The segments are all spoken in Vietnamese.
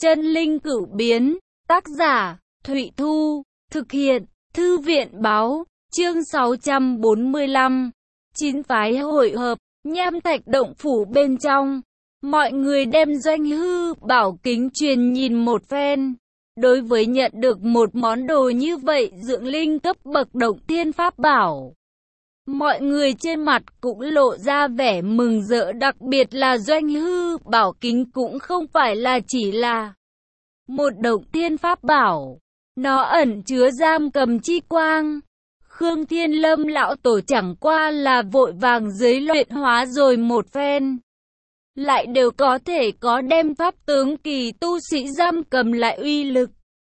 Chân linh cửu biến, tác giả, Thụy Thu, thực hiện, Thư viện báo, chương 645, 9 phái hội hợp, Nham Thạch động phủ bên trong. Mọi người đem Doanh Hư Bảo kính truyền nhìn một phen. Đối với nhận được một món đồ như vậy dưỡng linh cấp bậc động thiên pháp bảo, mọi người trên mặt cũng lộ ra vẻ mừng rỡ, đặc biệt là Doanh Hư Bảo kính cũng không phải là chỉ là một động thiên pháp bảo, nó ẩn chứa giam cầm chi quang. Khương Thiên Lâm lão tổ chẳng qua là vội vàng dưới luyện hóa rồi một phen, lại đều có thể có đem pháp tướng kỳ tu sĩ giam cầm lại uy lực.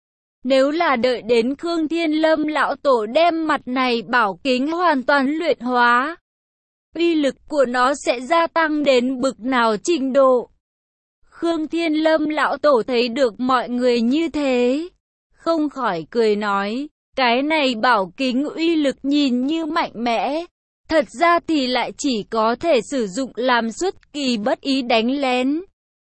Nếu là đợi đến Khương Thiên Lâm lão tổ đem mặt này bảo kính hoàn toàn luyện hóa, uy lực của nó sẽ gia tăng đến bực nào trình độ. Khương Thiên Lâm lão tổ thấy được mọi người như thế, không khỏi cười nói, cái này bảo kính uy lực nhìn như mạnh mẽ, thật ra thì lại chỉ có thể sử dụng làm xuất kỳ bất ý đánh lén.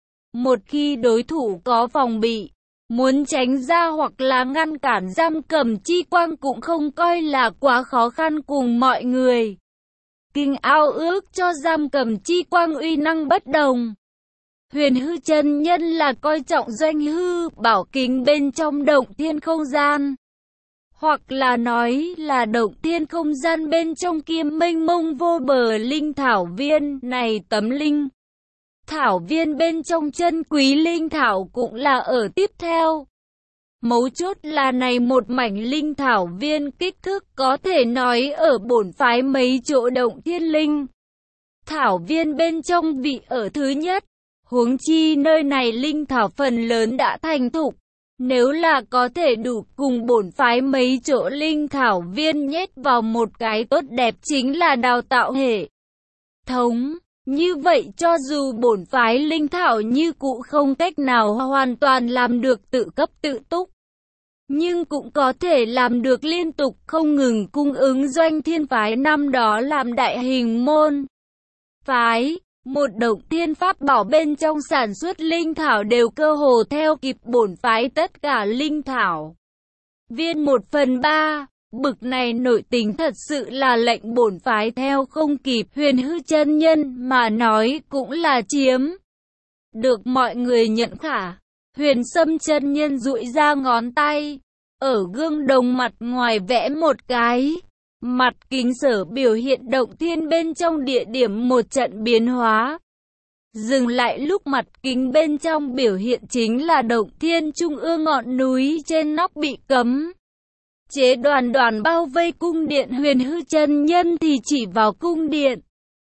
Một khi đối thủ có phòng bị, muốn tránh ra hoặc là ngăn cản giam cầm chi quang cũng không coi là quá khó khăn. Cùng mọi người kinh ao ước cho giam cầm chi quang uy năng bất đồng. Huyền Hư chân nhân là coi trọng Doanh Hư Bảo kính bên trong động thiên không gian, hoặc là nói là động thiên không gian bên trong kia mênh mông vô bờ linh thảo viên này. Tấm linh thảo viên bên trong chân quý linh thảo cũng là ở tiếp theo. Mấu chốt là này một mảnh linh thảo viên kích thước có thể nói ở bổn phái mấy chỗ động thiên linh thảo viên bên trong vị ở thứ nhất. Huống chi nơi này linh thảo phần lớn đã thành thục, nếu là có thể đủ cùng bổn phái mấy chỗ linh thảo viên nhét vào một cái tốt đẹp chính là đào tạo hệ thống. Như vậy cho dù bổn phái linh thảo như cũ không cách nào hoàn toàn làm được tự cấp tự túc, nhưng cũng có thể làm được liên tục không ngừng cung ứng Doanh Thiên phái năm đó làm đại hình môn phái. Một động thiên pháp bảo bên trong sản xuất linh thảo đều cơ hồ theo kịp bổn phái tất cả linh thảo viên 1/3. Bực này nội tình thật sự là lệnh bổn phái theo không kịp. Huyền Hư chân nhân mà nói cũng là chiếm được mọi người nhận khả. Huyền Sâm chân nhân duỗi ra ngón tay, ở gương đồng mặt ngoài vẽ một cái mặt kính sở biểu hiện động thiên bên trong địa điểm một trận biến hóa. Dừng lại lúc mặt kính bên trong biểu hiện chính là động thiên trung ương ngọn núi trên nóc bị cấm chế đoàn đoàn bao vây cung điện. Huyền Hư chân nhân thì chỉ vào cung điện,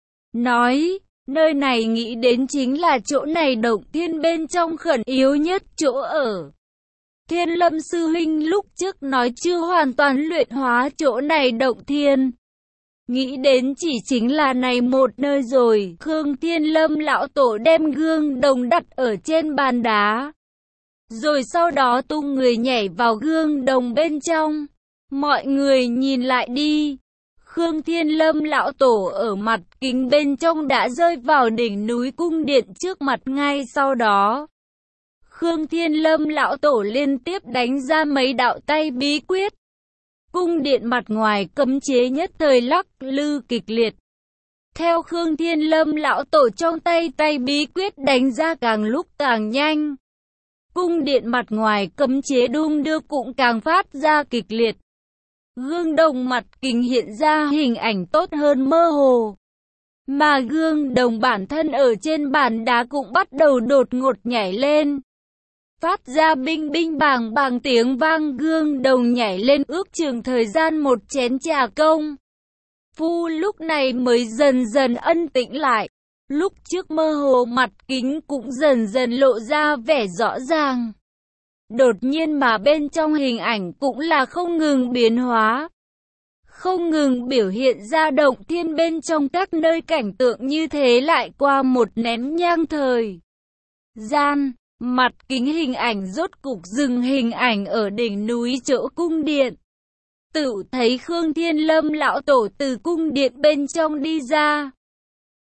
nói, nơi này nghĩ đến chính là chỗ này động thiên bên trong khẩn yếu nhất chỗ ở. Thiên Lâm sư huynh lúc trước nói chưa hoàn toàn luyện hóa chỗ này động thiên, nghĩ đến chỉ chính là này một nơi rồi. Khương Thiên Lâm lão tổ đem gương đồng đặt ở trên bàn đá, rồi sau đó tung người nhảy vào gương đồng bên trong. Mọi người nhìn lại đi, Khương Thiên Lâm lão tổ ở mặt kính bên trong đã rơi vào đỉnh núi cung điện trước mặt. Ngay sau đó, Khương Thiên Lâm lão tổ liên tiếp đánh ra mấy đạo tay bí quyết. Cung điện mặt ngoài cấm chế nhất thời lắc lư kịch liệt. Theo Khương Thiên Lâm lão tổ trong tay bí quyết đánh ra càng lúc càng nhanh, cung điện mặt ngoài cấm chế đung đưa cũng càng phát ra kịch liệt. Gương đồng mặt kính hiện ra hình ảnh tốt hơn mơ hồ, mà gương đồng bản thân ở trên bàn đá cũng bắt đầu đột ngột nhảy lên, phát ra binh binh bàng bàng tiếng vang. Gương đồng nhảy lên ước chừng thời gian một chén trà công phu lúc này mới dần dần ân tĩnh lại. Lúc trước mơ hồ mặt kính cũng dần dần lộ ra vẻ rõ ràng. Đột nhiên mà bên trong hình ảnh cũng là không ngừng biến hóa, không ngừng biểu hiện ra động thiên bên trong các nơi cảnh tượng như thế. Lại qua một nén nhang thời gian, mặt kính hình ảnh rốt cục dừng hình ảnh ở đỉnh núi chỗ cung điện. Tự thấy Khương Thiên Lâm lão tổ từ cung điện bên trong đi ra.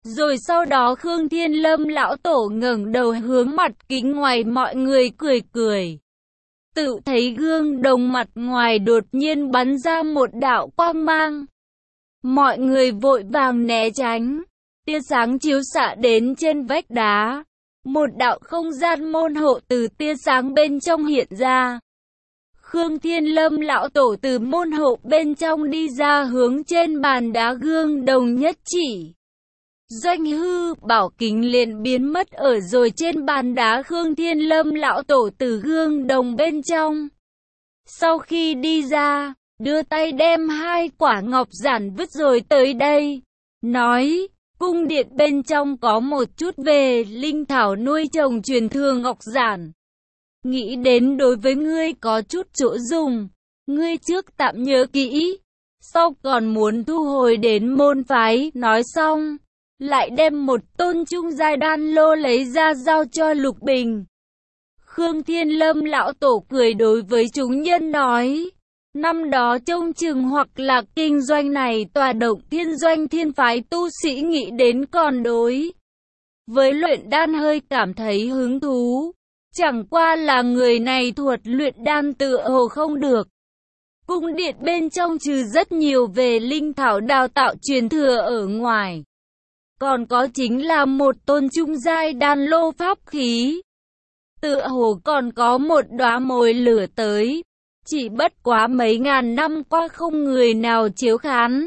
Rồi sau đó Khương Thiên Lâm lão tổ ngẩng đầu hướng mặt kính ngoài mọi người cười cười. Tự thấy gương đồng mặt ngoài đột nhiên bắn ra một đạo quang mang. Mọi người vội vàng né tránh. Tia sáng chiếu xạ đến trên vách đá. Một đạo không gian môn hộ từ tia sáng bên trong hiện ra. Khương Thiên Lâm lão tổ từ môn hộ bên trong đi ra hướng trên bàn đá gương đồng nhất chỉ. Doanh hư bảo kính liền biến mất ở rồi trên bàn đá. Khương Thiên Lâm lão tổ từ gương đồng bên trong. Sau khi đi ra, đưa tay đem 2 quả ngọc giản vứt rồi tới đây. Nói, cung điện bên trong có một chút về linh thảo nuôi trồng truyền thừa ngọc giản. Nghĩ đến đối với ngươi có chút chỗ dùng, ngươi trước tạm nhớ kỹ, sau còn muốn thu hồi đến môn phái. Nói xong, lại đem một tôn trung giai đan lô lấy ra giao cho Lục Bình. Khương Thiên Lâm lão tổ cười đối với chúng nhân nói, năm đó trông chừng hoặc là kinh doanh này tòa Động Thiên Doanh thiên phái tu sĩ nghĩ đến còn đối với luyện đan hơi cảm thấy hứng thú. Chẳng qua là người này thuật luyện đan tựa hồ không được. Cung điện bên trong trừ rất nhiều về linh thảo đào tạo truyền thừa ở ngoài, còn có chính là một tôn trung giai đan lô pháp khí. Tựa hồ còn có một đóa mồi lửa tới. Chỉ bất quá mấy ngàn năm qua không người nào chiếu khán.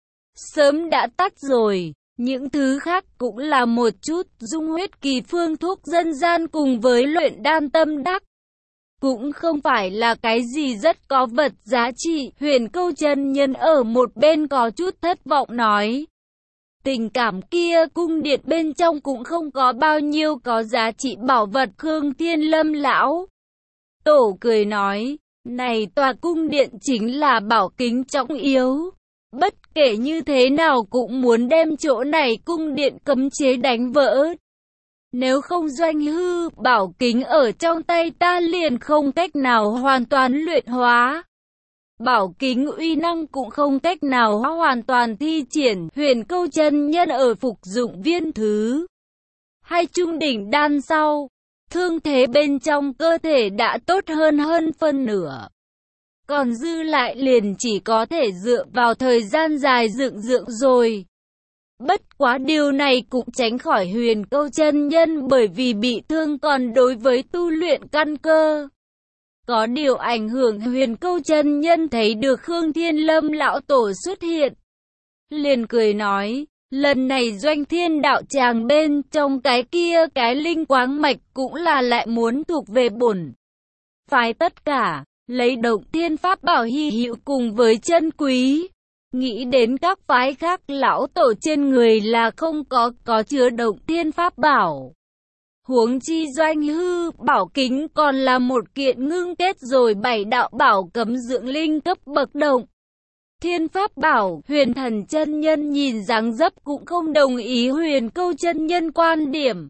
Sớm đã tắt rồi. Những thứ khác cũng là một chút dung huyết kỳ phương thuốc dân gian cùng với luyện đan tâm đắc. Cũng không phải là cái gì rất có vật giá trị. Huyền Câu chân nhân ở một bên có chút thất vọng nói. Tình cảm kia cung điện bên trong cũng không có bao nhiêu có giá trị bảo vật. Khương Thiên Lâm lão tổ cười nói, này tòa cung điện chính là bảo kính trọng yếu. Bất kể như thế nào cũng muốn đem chỗ này cung điện cấm chế đánh vỡ. Nếu không Doanh hư bảo kính ở trong tay ta liền không cách nào hoàn toàn luyện hóa. Bảo kính uy năng cũng không cách nào hoàn toàn thi triển. Huyền Câu chân nhân ở phục dụng viên thứ 2 trung đỉnh đan sau, thương thế bên trong cơ thể đã tốt hơn phân nửa. Còn dư lại liền chỉ có thể dựa vào thời gian dài dưỡng rồi. Bất quá điều này cũng tránh khỏi Huyền Câu chân nhân bởi vì bị thương, còn đối với tu luyện căn cơ có điều ảnh hưởng. Huyền Câu chân nhân thấy được Khương Thiên Lâm lão tổ xuất hiện, liền cười nói, lần này Doanh Thiên đạo tràng bên trong cái linh quáng mạch cũng là lại muốn thuộc về bổn phái tất cả, lấy Động Thiên pháp bảo hy hữu cùng với chân quý. Nghĩ đến các phái khác lão tổ trên người là không có chứa Động Thiên pháp bảo. Huống chi Doanh hư bảo kính còn là một kiện ngưng kết rồi 7 đạo bảo cấm dưỡng linh cấp bậc Động Thiên pháp bảo. Huyền Thần chân nhân nhìn dáng dấp cũng không đồng ý Huyền Câu chân nhân quan điểm.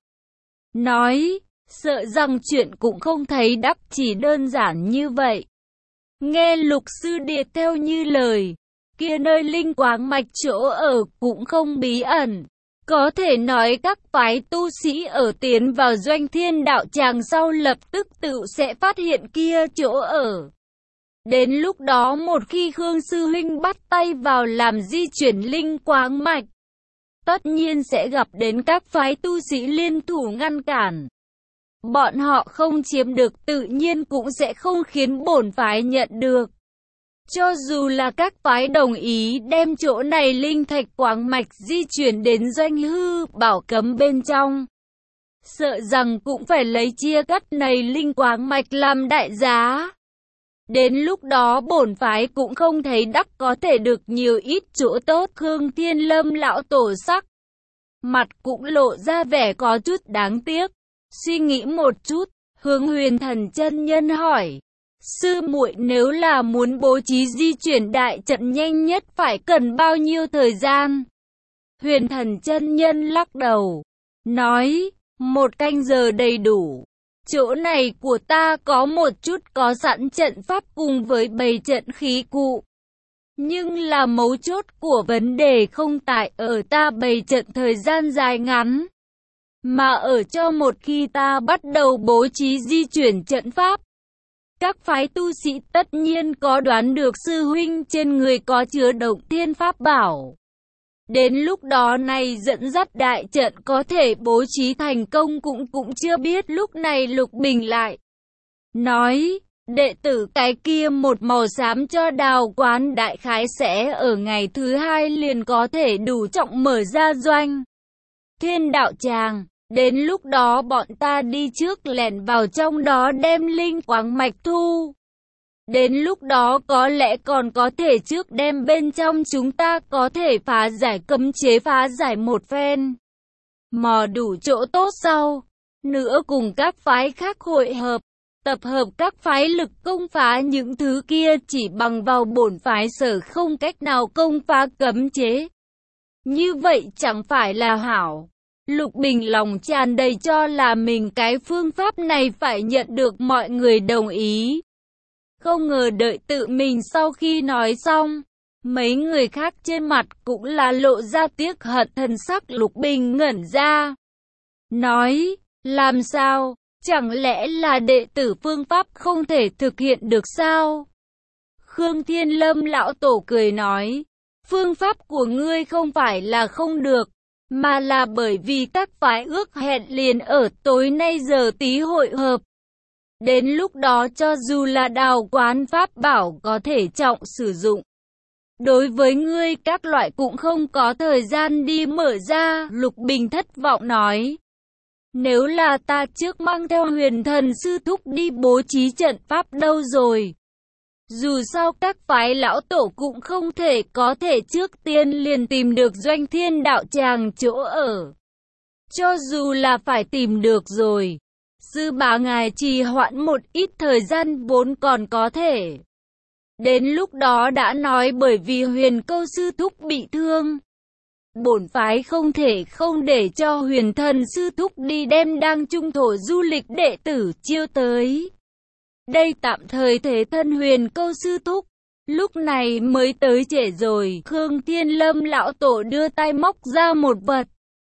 Nói, sợ rằng chuyện cũng không thấy đắc chỉ đơn giản như vậy. Nghe Lục sư điệt theo như lời, kia nơi linh quáng mạch chỗ ở cũng không bí ẩn. Có thể nói các phái tu sĩ ở tiến vào Doanh Thiên đạo tràng sau lập tức tự sẽ phát hiện kia chỗ ở. Đến lúc đó một khi Khương sư huynh bắt tay vào làm di chuyển linh quáng mạch, tất nhiên sẽ gặp đến các phái tu sĩ liên thủ ngăn cản. Bọn họ không chiếm được tự nhiên cũng sẽ không khiến bổn phái nhận được. Cho dù là các phái đồng ý đem chỗ này linh thạch quáng mạch di chuyển đến Doanh hư bảo cấm bên trong, sợ rằng cũng phải lấy chia cắt này linh quáng mạch làm đại giá. Đến lúc đó bổn phái cũng không thấy đắc có thể được nhiều ít chỗ tốt. Khương Thiên Lâm lão tổ sắc mặt cũng lộ ra vẻ có chút đáng tiếc. Suy nghĩ một chút, hướng Huyền Thần chân nhân hỏi, sư muội nếu là muốn bố trí di chuyển đại trận nhanh nhất phải cần bao nhiêu thời gian? Huyền Thần chân nhân lắc đầu, nói, 1 canh giờ đầy đủ. Chỗ này của ta có một chút có sẵn trận pháp cùng với bày trận khí cụ. Nhưng là mấu chốt của vấn đề không tại ở ta bày trận thời gian dài ngắn, mà ở cho một khi ta bắt đầu bố trí di chuyển trận pháp. Các phái tu sĩ tất nhiên có đoán được sư huynh trên người có chứa động thiên pháp bảo. Đến lúc đó này dẫn dắt đại trận có thể bố trí thành công cũng chưa biết. Lúc này Lục Bình lại nói, đệ tử cái kia một màu xám cho Đào Quán đại khái sẽ ở ngày thứ 2 liền có thể đủ trọng mở ra doanh Thiên Đạo Tràng. Đến lúc đó bọn ta đi trước lẻn vào trong đó đem linh quáng mạch thu. Đến lúc đó có lẽ còn có thể trước đem bên trong chúng ta có thể phá giải cấm chế, phá giải một phen. Mò đủ chỗ tốt sau. Nữa cùng các phái khác hội hợp, tập hợp các phái lực công phá những thứ kia, chỉ bằng vào bổn phái sở không cách nào công phá cấm chế. Như vậy chẳng phải là hảo. Lục Bình lòng tràn đầy cho là mình cái phương pháp này phải nhận được mọi người đồng ý. Không ngờ đợi tự mình sau khi nói xong, mấy người khác trên mặt cũng là lộ ra tiếc hận, thần sắc. Lục Bình ngẩn ra, nói, làm sao, chẳng lẽ là đệ tử phương pháp không thể thực hiện được sao? Khương Thiên Lâm lão tổ cười nói, phương pháp của ngươi không phải là không được, mà là bởi vì các phái ước hẹn liền ở tối nay giờ tí hội hợp. Đến lúc đó cho dù là Đào Quán pháp bảo có thể trọng sử dụng, đối với ngươi các loại cũng không có thời gian đi mở ra. Lục Bình thất vọng nói, nếu là ta trước mang theo Huyền Thần sư thúc đi bố trí trận pháp đâu rồi. Dù sao các phái lão tổ cũng không thể có thể trước tiên liền tìm được Doanh Thiên Đạo Tràng chỗ ở. Cho dù là phải tìm được rồi, sư bá ngài trì hoãn một ít thời gian vốn còn có thể. Đến lúc đó đã nói bởi vì Huyền Câu sư thúc bị thương, bổn phái không thể không để cho Huyền Thần sư thúc đi đem đang trung thổ du lịch đệ tử chiêu tới. Đây tạm thời thế thân Huyền Câu sư thúc, lúc này mới tới trễ rồi. Khương Thiên Lâm lão tổ đưa tay móc ra một vật.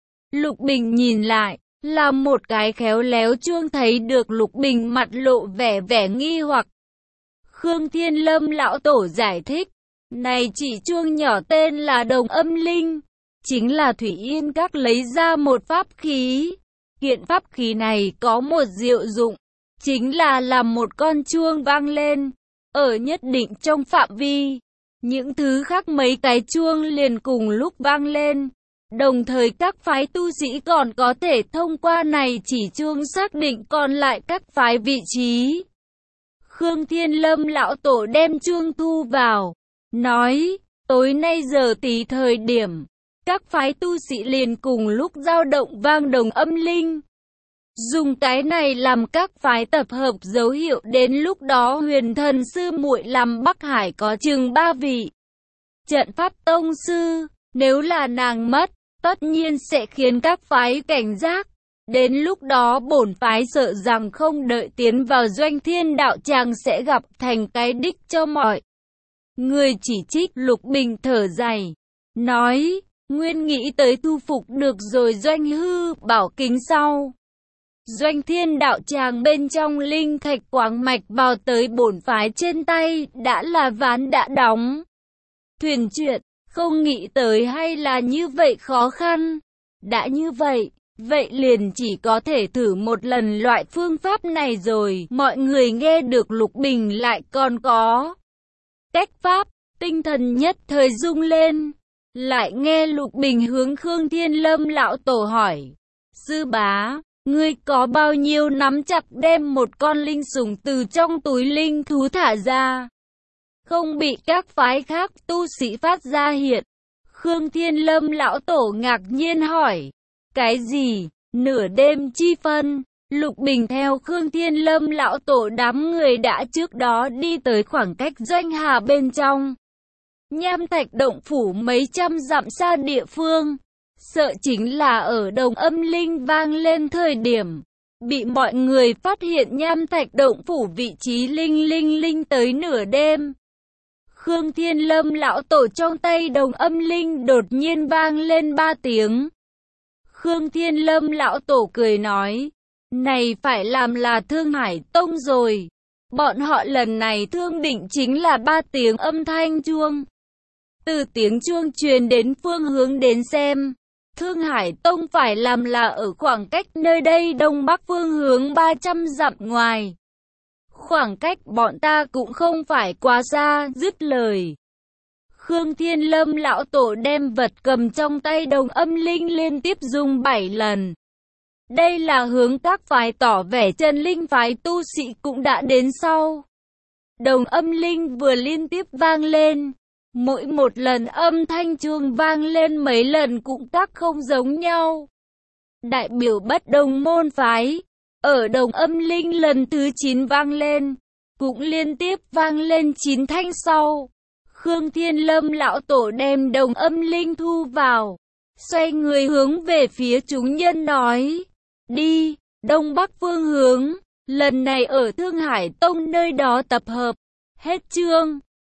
Lục Bình nhìn lại, là một cái khéo léo chuông. Thấy được Lục Bình mặt lộ vẻ nghi hoặc, Khương Thiên Lâm lão tổ giải thích, này chỉ chuông nhỏ tên là Đồng Âm Linh, chính là Thủy Yên Các lấy ra một pháp khí. Kiện pháp khí này có một diệu dụng, chính là làm một con chuông vang lên, ở nhất định trong phạm vi, những thứ khác mấy cái chuông liền cùng lúc vang lên. Đồng thời các phái tu sĩ còn có thể thông qua này chỉ chuông xác định còn lại các phái vị trí. Khương Thiên Lâm lão tổ đem chuông thu vào, nói, tối nay giờ tí thời điểm, các phái tu sĩ liền cùng lúc dao động vang đồng âm linh. Dùng cái này làm các phái tập hợp dấu hiệu, đến lúc đó Huyền Thần sư muội làm Bắc Hải có chừng 3 vị trận pháp tông sư, nếu là nàng mất, tất nhiên sẽ khiến các phái cảnh giác. Đến lúc đó bổn phái sợ rằng không đợi tiến vào Doanh Thiên Đạo Tràng sẽ gặp thành cái đích cho mọi người chỉ trích. Lục Bình thở dài, nói, nguyên nghĩ tới thu phục được rồi Doanh hư bảo kính sau. Doanh Thiên Đạo Tràng bên trong linh thạch quáng mạch vào tới bổn phái trên tay đã là ván đã đóng thuyền chuyện, không nghĩ tới hay là như vậy khó khăn. Đã như vậy, vậy liền chỉ có thể thử một lần loại phương pháp này rồi. Mọi người nghe được Lục Bình lại còn có cách pháp, tinh thần nhất thời rung lên. Lại nghe Lục Bình hướng Khương Thiên Lâm lão tổ hỏi, sư bá, ngươi có bao nhiêu nắm chặt đem một con linh sủng từ trong túi linh thú thả ra, không bị các phái khác tu sĩ phát ra hiện? Khương Thiên Lâm lão tổ ngạc nhiên hỏi, cái gì? Nửa đêm chi phân? Lục Bình theo Khương Thiên Lâm lão tổ đám người đã trước đó đi tới khoảng cách Doanh Hà bên trong Nham Thạch động phủ mấy trăm dặm xa địa phương. Sợ chính là ở Đồng Âm Linh vang lên thời điểm bị mọi người phát hiện Nham Thạch động phủ vị trí linh tới nửa đêm. Khương Thiên Lâm lão tổ trong tay đồng âm linh đột nhiên vang lên 3 tiếng. Khương Thiên Lâm lão tổ cười nói, này phải làm là Thương Hải Tông rồi. Bọn họ lần này thương định chính là 3 tiếng âm thanh chuông. Từ tiếng chuông truyền đến phương hướng đến xem, Thương Hải Tông phải làm là ở khoảng cách nơi đây đông bắc phương hướng 300 dặm ngoài. Khoảng cách bọn ta cũng không phải quá xa, dứt lời. Khương Thiên Lâm lão tổ đem vật cầm trong tay đồng âm linh liên tiếp dùng 7 lần. Đây là hướng các phái tỏ vẻ Trần Linh phái tu sĩ cũng đã đến sau. Đồng âm linh vừa liên tiếp vang lên. Mỗi một lần âm thanh chuông vang lên mấy lần cũng các không giống nhau. Đại biểu bất đồng môn phái, ở đồng âm linh lần thứ 9 vang lên, cũng liên tiếp vang lên 9 thanh sau. Khương Thiên Lâm lão tổ đem đồng âm linh thu vào, xoay người hướng về phía chúng nhân nói, đi, đông bắc phương hướng, lần này ở Thương Hải Tông nơi đó tập hợp. Hết chương.